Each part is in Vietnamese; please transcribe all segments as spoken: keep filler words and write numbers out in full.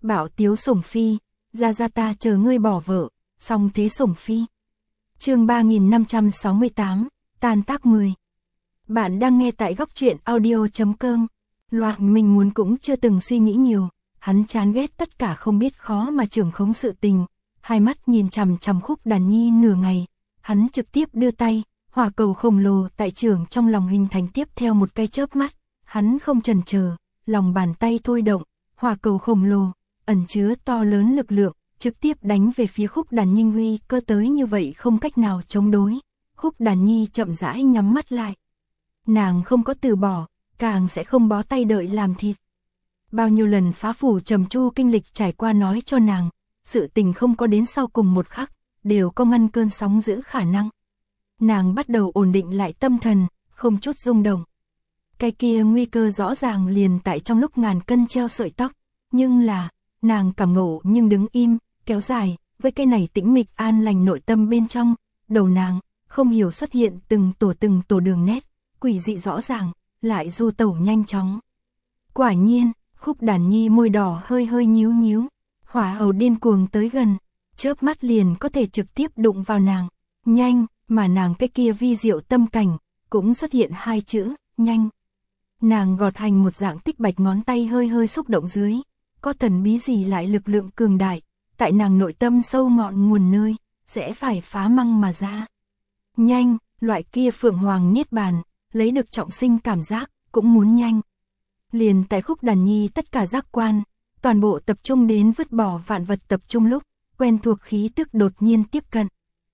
Bảo tiếu sủng phi, ra ra ta chờ ngươi bỏ vợ, song thế sủng phi. Chương ba nghìn năm trăm sáu mươi tám, tan tác mười. Bạn đang nghe tại góc truyện audio chấm com. Loan Minh muốn cũng chưa từng suy nghĩ nhiều, hắn chán ghét tất cả không biết khó mà trưởng khống sự tình, hai mắt nhìn chằm chằm Khúc Đàn Nhi nửa ngày, hắn trực tiếp đưa tay, hỏa cầu khổng lồ tại trưởng trong lòng hình thành tiếp theo một cái chớp mắt, hắn không chần chờ, lòng bàn tay thôi động, hỏa cầu khổng lồ ẩn chứa to lớn lực lượng, trực tiếp đánh về phía Khúc Đàn Nhi, nguy cơ tới như vậy không cách nào chống đối. Khúc Đàn Nhi chậm rãi nhắm mắt lại. Nàng không có từ bỏ, càng sẽ không bó tay đợi làm thịt. Bao nhiêu lần phá phủ trầm chu kinh lịch trải qua nói cho nàng, sự tình không có đến sau cùng một khắc, đều có ngăn cơn sóng dữ khả năng. Nàng bắt đầu ổn định lại tâm thần, không chút rung động. Cái kia nguy cơ rõ ràng liền tại trong lúc ngàn cân treo sợi tóc, nhưng là, nàng cảm ngộ nhưng đứng im, kéo dài, với cái này tĩnh mịch an lành nội tâm bên trong, đầu nàng, không hiểu xuất hiện từng tổ từng tổ đường nét, quỷ dị rõ ràng, lại du tẩu nhanh chóng. Quả nhiên, Khúc Đàn Nhi môi đỏ hơi hơi nhíu nhíu, hỏa hầu điên cuồng tới gần, chớp mắt liền có thể trực tiếp đụng vào nàng, nhanh, mà nàng cái kia vi diệu tâm cảnh, cũng xuất hiện hai chữ, nhanh. Nàng gọt hành một dạng tích bạch ngón tay hơi hơi xúc động dưới, có thần bí gì lại lực lượng cường đại, tại nàng nội tâm sâu ngọn nguồn nơi, sẽ phải phá măng mà ra. Nhanh, loại kia phượng hoàng niết bàn, lấy được trọng sinh cảm giác, cũng muốn nhanh. Liền tại Khúc Đàn Nhi tất cả giác quan, toàn bộ tập trung đến vứt bỏ vạn vật tập trung lúc, quen thuộc khí tức đột nhiên tiếp cận.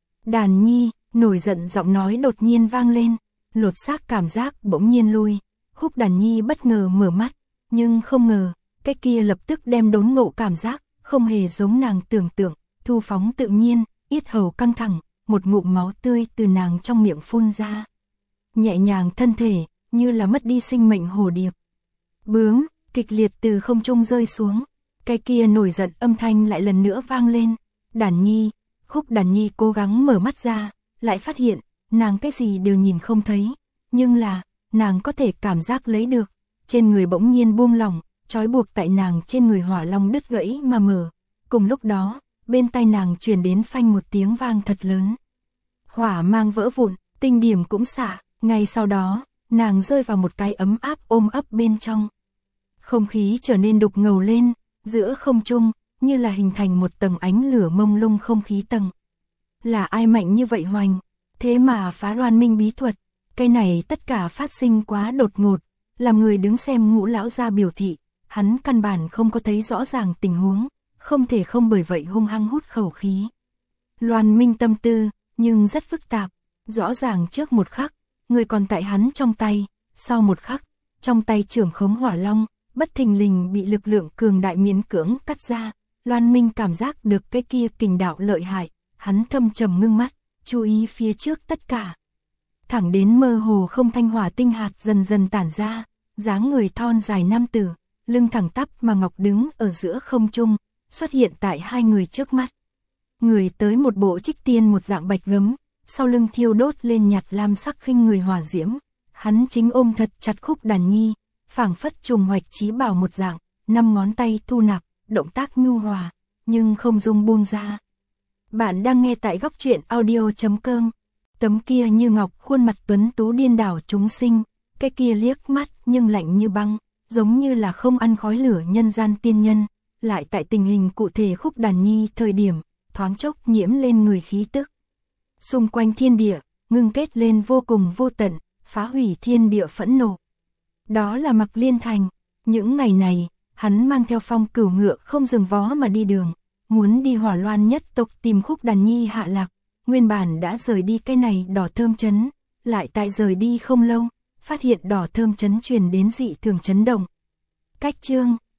Đàn Nhi, nổi giận giọng nói đột nhiên vang lên, lột xác cảm giác bỗng nhiên lui. Khúc Đàn Nhi bất ngờ mở mắt, nhưng không ngờ, cái kia lập tức đem đốn ngộ cảm giác, không hề giống nàng tưởng tượng, thu phóng tự nhiên, yết hầu căng thẳng, một ngụm máu tươi từ nàng trong miệng phun ra. Nhẹ nhàng thân thể, như là mất đi sinh mệnh hồ điệp. Bướm, kịch liệt từ không trung rơi xuống, cái kia nổi giận âm thanh lại lần nữa vang lên. Đàn Nhi, Khúc Đàn Nhi cố gắng mở mắt ra, lại phát hiện, nàng cái gì đều nhìn không thấy, nhưng là, nàng có thể cảm giác lấy được, trên người bỗng nhiên buông lỏng, trói buộc tại nàng trên người hỏa long đứt gãy mà mở. Cùng lúc đó, bên tai nàng truyền đến phanh một tiếng vang thật lớn. Hỏa mang vỡ vụn, tinh điểm cũng xả, ngay sau đó, nàng rơi vào một cái ấm áp ôm ấp bên trong. Không khí trở nên đục ngầu lên, giữa không trung, như là hình thành một tầng ánh lửa mông lung không khí tầng. Là ai mạnh như vậy hoành, thế mà phá Loan Minh bí thuật, cái này tất cả phát sinh quá đột ngột, làm người đứng xem Ngũ lão gia biểu thị, hắn căn bản không có thấy rõ ràng tình huống, không thể không bởi vậy hung hăng hút khẩu khí. Loan Minh tâm tư, nhưng rất phức tạp, rõ ràng trước một khắc, người còn tại hắn trong tay, sau một khắc, trong tay trưởng khống hỏa long, bất thình lình bị lực lượng cường đại miễn cưỡng cắt ra. Loan Minh cảm giác được cái kia kình đạo lợi hại, hắn thâm trầm ngưng mắt, chú ý phía trước tất cả. Thẳng đến mơ hồ không thanh hỏa tinh hạt dần dần tản ra, dáng người thon dài nam tử, lưng thẳng tắp mà ngọc đứng ở giữa không trung, xuất hiện tại hai người trước mắt. Người tới một bộ trích tiên một dạng bạch gấm, sau lưng thiêu đốt lên nhạt lam sắc khinh người hỏa diễm, hắn chính ôm thật chặt Khúc Đàn Nhi, phảng phất trùng hoạch chí bảo một dạng, năm ngón tay thu nạp, động tác nhu hòa, nhưng không dung buông ra. Bạn đang nghe tại góc truyện audio chấm com. Tấm kia như ngọc khuôn mặt tuấn tú điên đảo chúng sinh, cái kia liếc mắt nhưng lạnh như băng, giống như là không ăn khói lửa nhân gian tiên nhân, lại tại tình hình cụ thể Khúc Đàn Nhi thời điểm, thoáng chốc nhiễm lên người khí tức. Xung quanh thiên địa, ngưng kết lên vô cùng vô tận, phá hủy thiên địa phẫn nộ. Đó là Mặc Liên Thành, những ngày này, hắn mang theo Phong Cửu ngựa không dừng vó mà đi đường, muốn đi Hỏa Loan nhất tộc tìm Khúc Đàn Nhi hạ lạc. Nguyên bản đã rời đi cái này đỏ thơm chấn, lại tại rời đi không lâu, phát hiện đỏ thơm chấn truyền đến dị thường chấn động. Cách chương